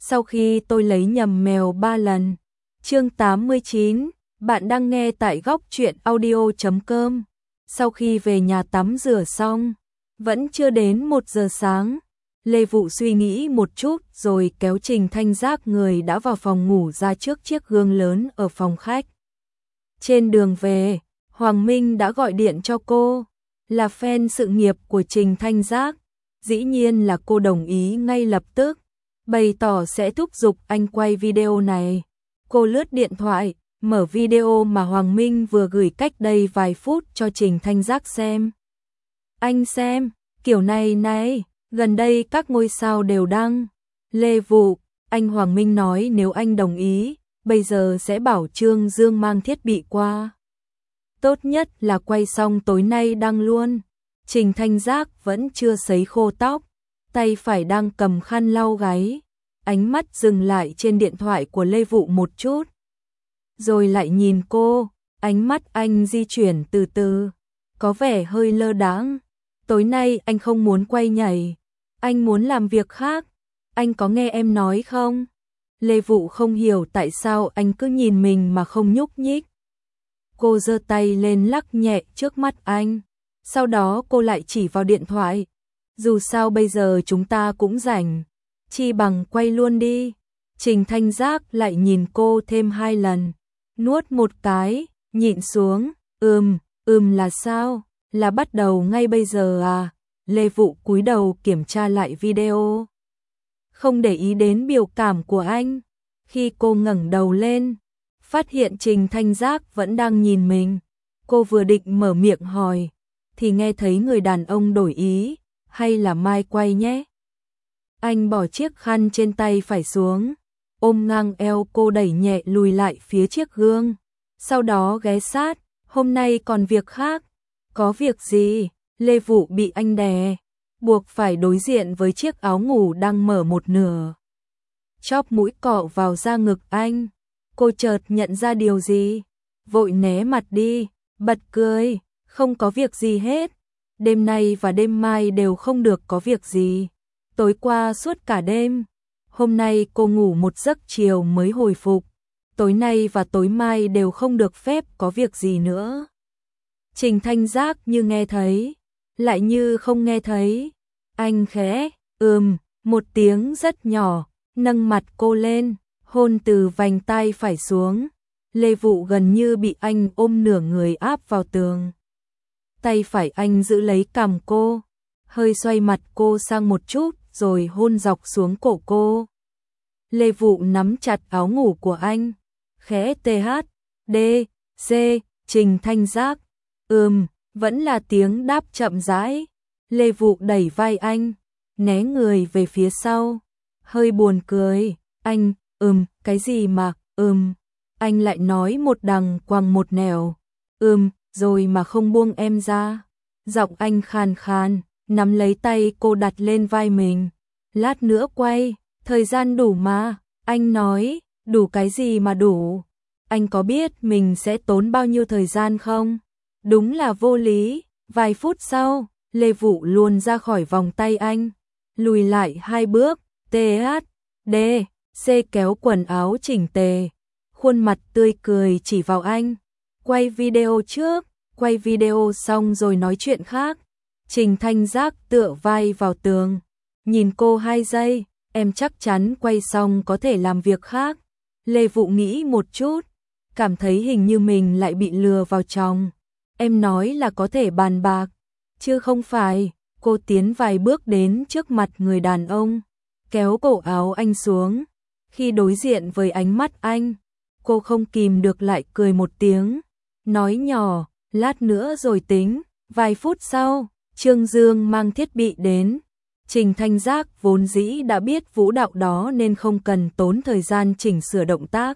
Sau khi tôi lấy nhầm mèo 3 lần. Chương 89, bạn đang nghe tại góc truyện audio.com. Sau khi về nhà tắm rửa xong, vẫn chưa đến 1 giờ sáng. Lê Vụ suy nghĩ một chút rồi kéo Trình Thanh Giác người đã vào phòng ngủ ra trước chiếc gương lớn ở phòng khách. Trên đường về, Hoàng Minh đã gọi điện cho cô, là fan sự nghiệp của Trình Thanh Giác. Dĩ nhiên là cô đồng ý ngay lập tức, bày tỏ sẽ thúc giục anh quay video này. Cô lướt điện thoại, mở video mà Hoàng Minh vừa gửi cách đây vài phút cho Trình Thanh Giác xem. Anh xem, kiểu này này, gần đây các ngôi sao đều đăng. Lê Vụ, anh Hoàng Minh nói nếu anh đồng ý, bây giờ sẽ bảo Trương Dương mang thiết bị qua. Tốt nhất là quay xong tối nay đăng luôn. Trình Thanh Giác vẫn chưa sấy khô tóc, tay phải đang cầm khăn lau gáy, ánh mắt dừng lại trên điện thoại của Lê Vụ một chút. Rồi lại nhìn cô, ánh mắt anh di chuyển từ từ, có vẻ hơi lơ đãng. Tối nay anh không muốn quay nhảy, anh muốn làm việc khác, anh có nghe em nói không? Lê Vụ không hiểu tại sao anh cứ nhìn mình mà không nhúc nhích. Cô giơ tay lên lắc nhẹ trước mắt anh, sau đó cô lại chỉ vào điện thoại. Dù sao bây giờ chúng ta cũng rảnh, chi bằng quay luôn đi. Trình Thanh Giác lại nhìn cô thêm 2 lần, nuốt một cái, nhịn xuống. Là sao? Là bắt đầu ngay bây giờ à? Lê Vụ cúi đầu kiểm tra lại video, không để ý đến biểu cảm của anh. Khi cô ngẩng đầu lên, phát hiện Trình Thanh Giác vẫn đang nhìn mình. Cô vừa định mở miệng hỏi, thì nghe thấy người đàn ông đổi ý, hay là mai quay nhé. Anh bỏ chiếc khăn trên tay phải xuống, ôm ngang eo cô đẩy nhẹ lùi lại phía chiếc gương. Sau đó ghé sát, hôm nay còn việc khác. Có việc gì? Lê Vụ bị anh đè, buộc phải đối diện với chiếc áo ngủ đang mở một nửa. Chóp mũi cọ vào da ngực anh. Cô chợt nhận ra điều gì, vội né mặt đi, bật cười, không có việc gì hết. Đêm nay và đêm mai đều không được có việc gì. Tối qua suốt cả đêm, hôm nay cô ngủ một giấc chiều mới hồi phục. Tối nay và tối mai đều không được phép có việc gì nữa. Trình Thanh Giác như nghe thấy, lại như không nghe thấy. Anh khẽ, một tiếng rất nhỏ, nâng mặt cô lên, hôn từ vành tai phải xuống. Lê Vụ gần như bị anh ôm nửa người áp vào tường. Tay phải anh giữ lấy cằm cô, hơi xoay mặt cô sang một chút rồi hôn dọc xuống cổ cô. Lê Vụ nắm chặt áo ngủ của anh, khẽ THD, C, Trình Thanh Giác. Vẫn là tiếng đáp chậm rãi. Lê Vụ đẩy vai anh, né người về phía sau, hơi buồn cười. Anh, cái gì mà, anh lại nói một đằng quăng một nẻo. Rồi mà không buông em ra. Giọng anh khàn khàn, nắm lấy tay cô đặt lên vai mình. Lát nữa quay, thời gian đủ mà. Anh nói, đủ cái gì mà đủ? Anh có biết mình sẽ tốn bao nhiêu thời gian không? Đúng là vô lý. Vài phút sau, Lê Vụ luồn ra khỏi vòng tay anh, lùi lại 2 bước, THD, C kéo quần áo chỉnh tề, khuôn mặt tươi cười chỉ vào anh. Quay video trước, quay video xong rồi nói chuyện khác. Trình Thanh Giác tựa vai vào tường, nhìn cô 2 giây, em chắc chắn quay xong có thể làm việc khác. Lê Vụ nghĩ một chút, cảm thấy hình như mình lại bị lừa vào chồng. Em nói là có thể bàn bạc, chứ không phải. Cô tiến vài bước đến trước mặt người đàn ông, kéo cổ áo anh xuống. Khi đối diện với ánh mắt anh, cô không kìm được lại cười một tiếng, nói nhỏ, lát nữa rồi tính. Vài phút sau, Trương Dương mang thiết bị đến. Trình Thanh Giác vốn dĩ đã biết vũ đạo đó nên không cần tốn thời gian chỉnh sửa động tác.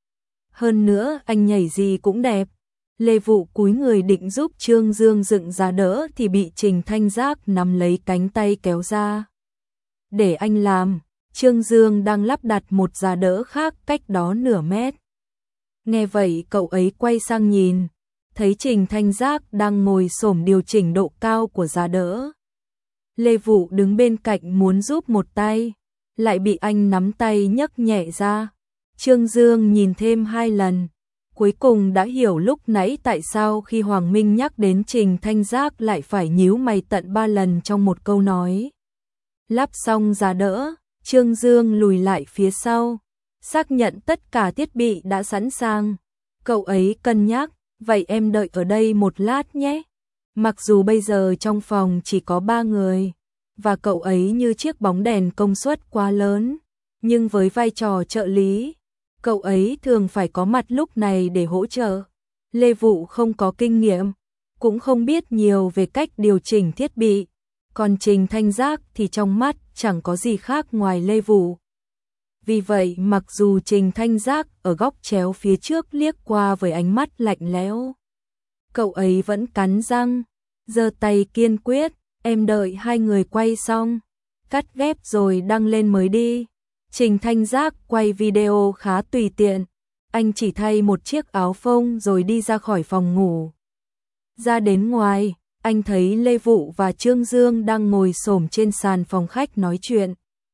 Hơn nữa anh nhảy gì cũng đẹp. Lê Vụ cúi người định giúp Trương Dương dựng giá đỡ thì bị Trình Thanh Giác nắm lấy cánh tay kéo ra. Để anh làm. Trương Dương đang lắp đặt một giá đỡ khác cách đó nửa mét. Nghe vậy cậu ấy quay sang nhìn, thấy Trình Thanh Giác đang ngồi xổm điều chỉnh độ cao của giá đỡ. Lê Vụ đứng bên cạnh muốn giúp một tay, lại bị anh nắm tay nhấc nhẹ ra. Trương Dương nhìn thêm 2 lần, cuối cùng đã hiểu lúc nãy tại sao khi Hoàng Minh nhắc đến Trình Thanh Giác lại phải nhíu mày tận 3 lần trong một câu nói. Lắp xong giá đỡ, Trương Dương lùi lại phía sau, xác nhận tất cả thiết bị đã sẵn sàng. Cậu ấy cân nhắc, vậy em đợi ở đây một lát nhé. Mặc dù bây giờ trong phòng chỉ có 3 người, và cậu ấy như chiếc bóng đèn công suất quá lớn, nhưng với vai trò trợ lý, cậu ấy thường phải có mặt lúc này để hỗ trợ. Lê Vụ không có kinh nghiệm, cũng không biết nhiều về cách điều chỉnh thiết bị, còn Trình Thanh Giác thì trong mắt chẳng có gì khác ngoài Lê Vụ. Vì vậy mặc dù Trình Thanh Giác ở góc chéo phía trước liếc qua với ánh mắt lạnh lẽo, cậu ấy vẫn cắn răng, giơ tay kiên quyết, em đợi 2 người quay xong, cắt ghép rồi đăng lên mới đi. Trình Thanh Giác quay video khá tùy tiện, anh chỉ thay một chiếc áo phông rồi đi ra khỏi phòng ngủ. Ra đến ngoài, anh thấy Lê Vụ và Trương Dương đang ngồi xổm trên sàn phòng khách nói chuyện.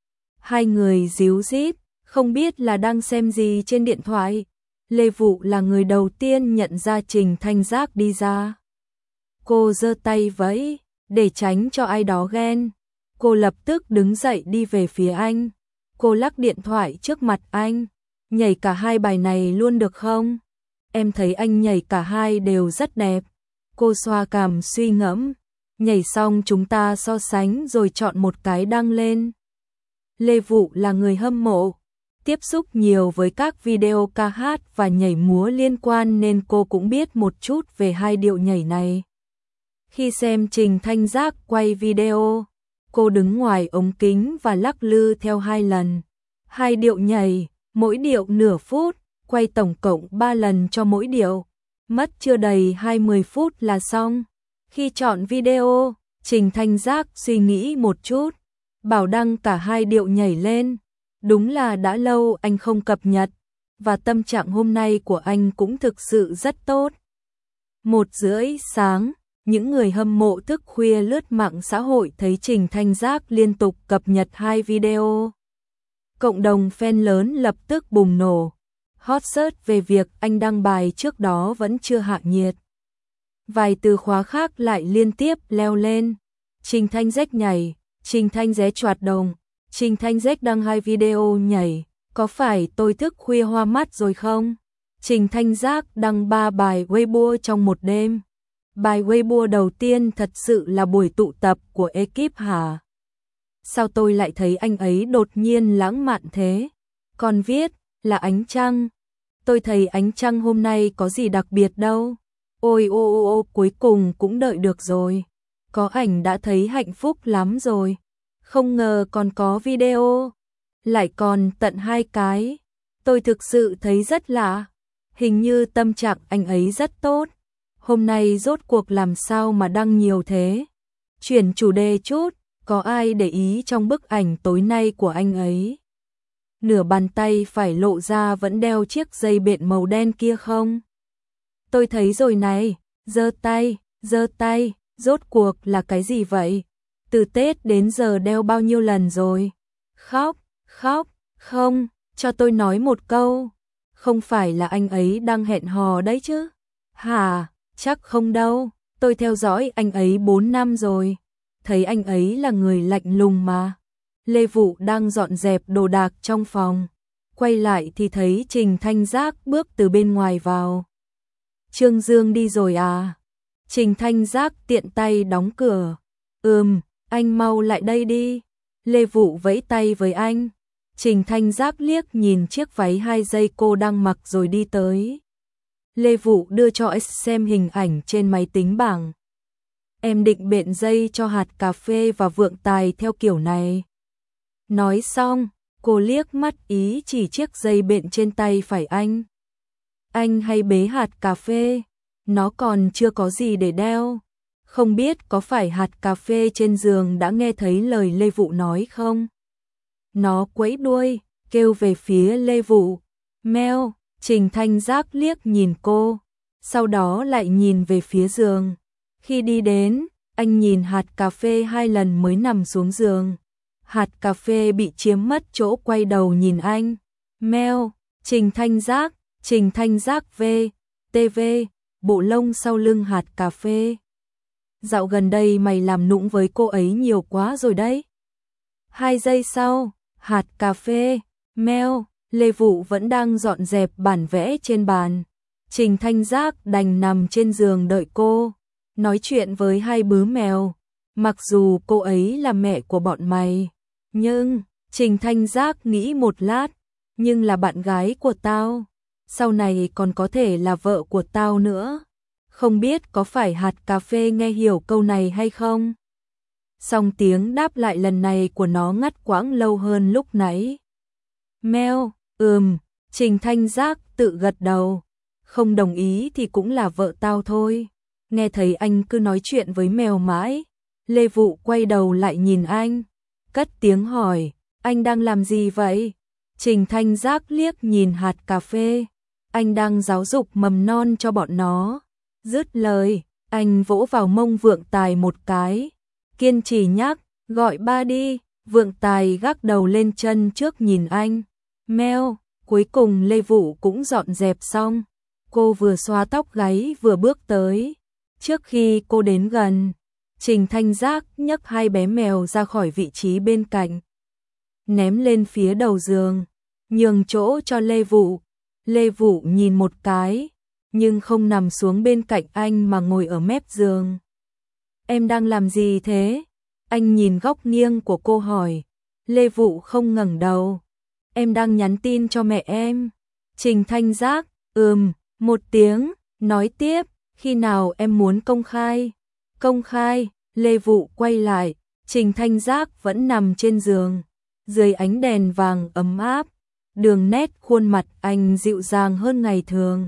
2 người díu dít, không biết là đang xem gì trên điện thoại. Lê Vụ là người đầu tiên nhận ra Trình Thanh Giác đi ra. Cô giơ tay vẫy, để tránh cho ai đó ghen. Cô lập tức đứng dậy đi về phía anh. Cô lắc điện thoại trước mặt anh. Nhảy cả 2 bài này luôn được không? Em thấy anh nhảy cả 2 đều rất đẹp. Cô xoa cằm suy ngẫm. Nhảy xong chúng ta so sánh rồi chọn một cái đăng lên. Lê Vụ là người hâm mộ, tiếp xúc nhiều với các video ca hát và nhảy múa liên quan nên cô cũng biết một chút về 2 điệu nhảy này. Khi xem Trình Thanh Giác quay video, cô đứng ngoài ống kính và lắc lư theo 2 lần. 2 điệu nhảy, mỗi điệu nửa phút, quay tổng cộng 3 lần cho mỗi điệu. Mất chưa đầy 20 phút là xong. Khi chọn video, Trình Thanh Giác suy nghĩ một chút, bảo đăng cả 2 điệu nhảy lên. Đúng là đã lâu anh không cập nhật, và tâm trạng hôm nay của anh cũng thực sự rất tốt. 1:30 sáng, những người hâm mộ thức khuya lướt mạng xã hội thấy Trình Thanh Giác liên tục cập nhật 2 video. Cộng đồng fan lớn lập tức bùng nổ, hot search về việc anh đăng bài trước đó vẫn chưa hạ nhiệt. Vài từ khóa khác lại liên tiếp leo lên. Trình Thanh Giác nhảy, Trình Thanh Giác choạt đồng, Trình Thanh Giác đăng 2 video nhảy, có phải tôi thức khuya hoa mắt rồi không? Trình Thanh Giác đăng 3 bài Weibo trong một đêm. Bài Weibo đầu tiên thật sự là buổi tụ tập của ekip hả? Sao tôi lại thấy anh ấy đột nhiên lãng mạn thế? Còn viết là ánh trăng. Tôi thấy ánh trăng hôm nay có gì đặc biệt đâu. Ôi cuối cùng cũng đợi được rồi. Có ảnh đã thấy hạnh phúc lắm rồi. Không ngờ còn có video. Lại còn tận 2 cái. Tôi thực sự thấy rất lạ. Hình như tâm trạng anh ấy rất tốt. Hôm nay rốt cuộc làm sao mà đăng nhiều thế? Chuyển chủ đề chút, có ai để ý trong bức ảnh tối nay của anh ấy? Nửa bàn tay phải lộ ra vẫn đeo chiếc dây bện màu đen kia không? Tôi thấy rồi này, giơ tay, rốt cuộc là cái gì vậy? Từ Tết đến giờ đeo bao nhiêu lần rồi? Khóc, không, cho tôi nói một câu. Không phải là anh ấy đang hẹn hò đấy chứ? Hả, chắc không đâu, tôi theo dõi anh ấy 4 năm rồi. Thấy anh ấy là người lạnh lùng mà. Lê Vụ đang dọn dẹp đồ đạc trong phòng. Quay lại thì thấy Trình Thanh Giác bước từ bên ngoài vào. Trương Dương đi rồi à? Trình Thanh Giác tiện tay đóng cửa. Anh mau lại đây đi. Lê Vụ vẫy tay với anh. Trình Thanh Giác liếc nhìn chiếc váy 2 dây cô đang mặc rồi đi tới. Lê Vụ đưa cho S xem hình ảnh trên máy tính bảng. Em định bện dây cho hạt cà phê và vượng tài theo kiểu này. Nói xong, cô liếc mắt ý chỉ chiếc dây bện trên tay phải anh. Anh hay bế hạt cà phê, nó còn chưa có gì để đeo. Không biết có phải hạt cà phê trên giường đã nghe thấy lời Lê Vụ nói không? Nó quẫy đuôi, kêu về phía Lê Vụ. Meo, Trình Thanh Giác liếc nhìn cô, sau đó lại nhìn về phía giường. Khi đi đến, anh nhìn hạt cà phê 2 lần mới nằm xuống giường. Hạt cà phê bị chiếm mất chỗ quay đầu nhìn anh. Meo, Trình Thanh Giác V, TV, bộ lông sau lưng hạt cà phê. Dạo gần đây mày làm nũng với cô ấy nhiều quá rồi đấy. 2 giây sau, hạt cà phê, Meo, Lê Vụ vẫn đang dọn dẹp bản vẽ trên bàn. Trình Thanh Giác đành nằm trên giường đợi cô, nói chuyện với hai bứ mèo. Mặc dù cô ấy là mẹ của bọn mày, nhưng Trình Thanh Giác nghĩ một lát, nhưng là bạn gái của tao, sau này còn có thể là vợ của tao nữa. Không biết có phải hạt cà phê nghe hiểu câu này hay không? Song tiếng đáp lại lần này của nó ngắt quãng lâu hơn lúc nãy. Meo, Trình Thanh Giác tự gật đầu. Không đồng ý thì cũng là vợ tao thôi. Nghe thấy anh cứ nói chuyện với mèo mãi, Lê Vụ quay đầu lại nhìn anh, cất tiếng hỏi, anh đang làm gì vậy? Trình Thanh Giác liếc nhìn hạt cà phê, anh đang giáo dục mầm non cho bọn nó. Dứt lời, anh vỗ vào mông Vượng Tài một cái, kiên trì nhắc, gọi ba đi. Vượng Tài gác đầu lên chân trước nhìn anh. Meo, cuối cùng Lê Vụ cũng dọn dẹp xong. Cô vừa xoa tóc gáy vừa bước tới. Trước khi cô đến gần, Trình Thanh Giác nhấc hai bé mèo ra khỏi vị trí bên cạnh, ném lên phía đầu giường, nhường chỗ cho Lê Vụ. Lê Vụ nhìn một cái, nhưng không nằm xuống bên cạnh anh mà ngồi ở mép giường. Em đang làm gì thế? Anh nhìn góc nghiêng của cô hỏi. Lê Vụ không ngẩng đầu. Em đang nhắn tin cho mẹ em. Trình Thanh Giác, một tiếng, nói tiếp, khi nào em muốn công khai? Công khai, Lê Vụ quay lại, Trình Thanh Giác vẫn nằm trên giường, dưới ánh đèn vàng ấm áp, đường nét khuôn mặt anh dịu dàng hơn ngày thường.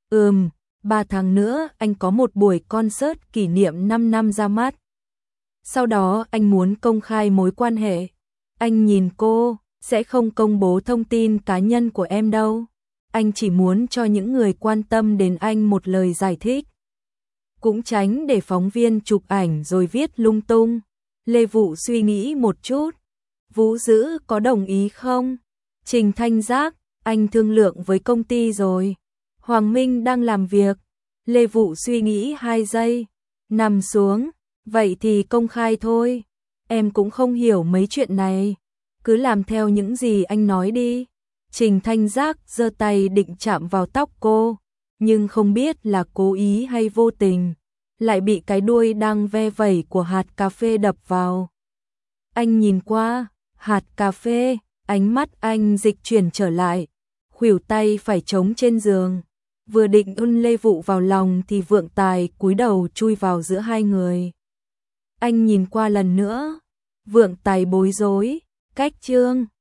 3 tháng nữa anh có một buổi concert kỷ niệm 5 năm ra mắt. Sau đó anh muốn công khai mối quan hệ. Anh nhìn cô, sẽ không công bố thông tin cá nhân của em đâu. Anh chỉ muốn cho những người quan tâm đến anh một lời giải thích. Cũng tránh để phóng viên chụp ảnh rồi viết lung tung. Lê Vụ suy nghĩ một chút. Vũ Dữ có đồng ý không? Trình Thanh Giác, anh thương lượng với công ty rồi. Hoàng Minh đang làm việc. Lê Vụ suy nghĩ 2 giây, nằm xuống. Vậy thì công khai thôi. Em cũng không hiểu mấy chuyện này. Cứ làm theo những gì anh nói đi. Trình Thanh Giác giơ tay định chạm vào tóc cô, nhưng không biết là cố ý hay vô tình, lại bị cái đuôi đang ve vẩy của hạt cà phê đập vào. Anh nhìn qua, hạt cà phê, ánh mắt anh dịch chuyển trở lại, khuỷu tay phải chống trên giường. Vừa định ôm Lê Vụ vào lòng thì Vượng Tài cúi đầu chui vào giữa hai người. Anh nhìn qua lần nữa, Vượng Tài bối rối, cách chương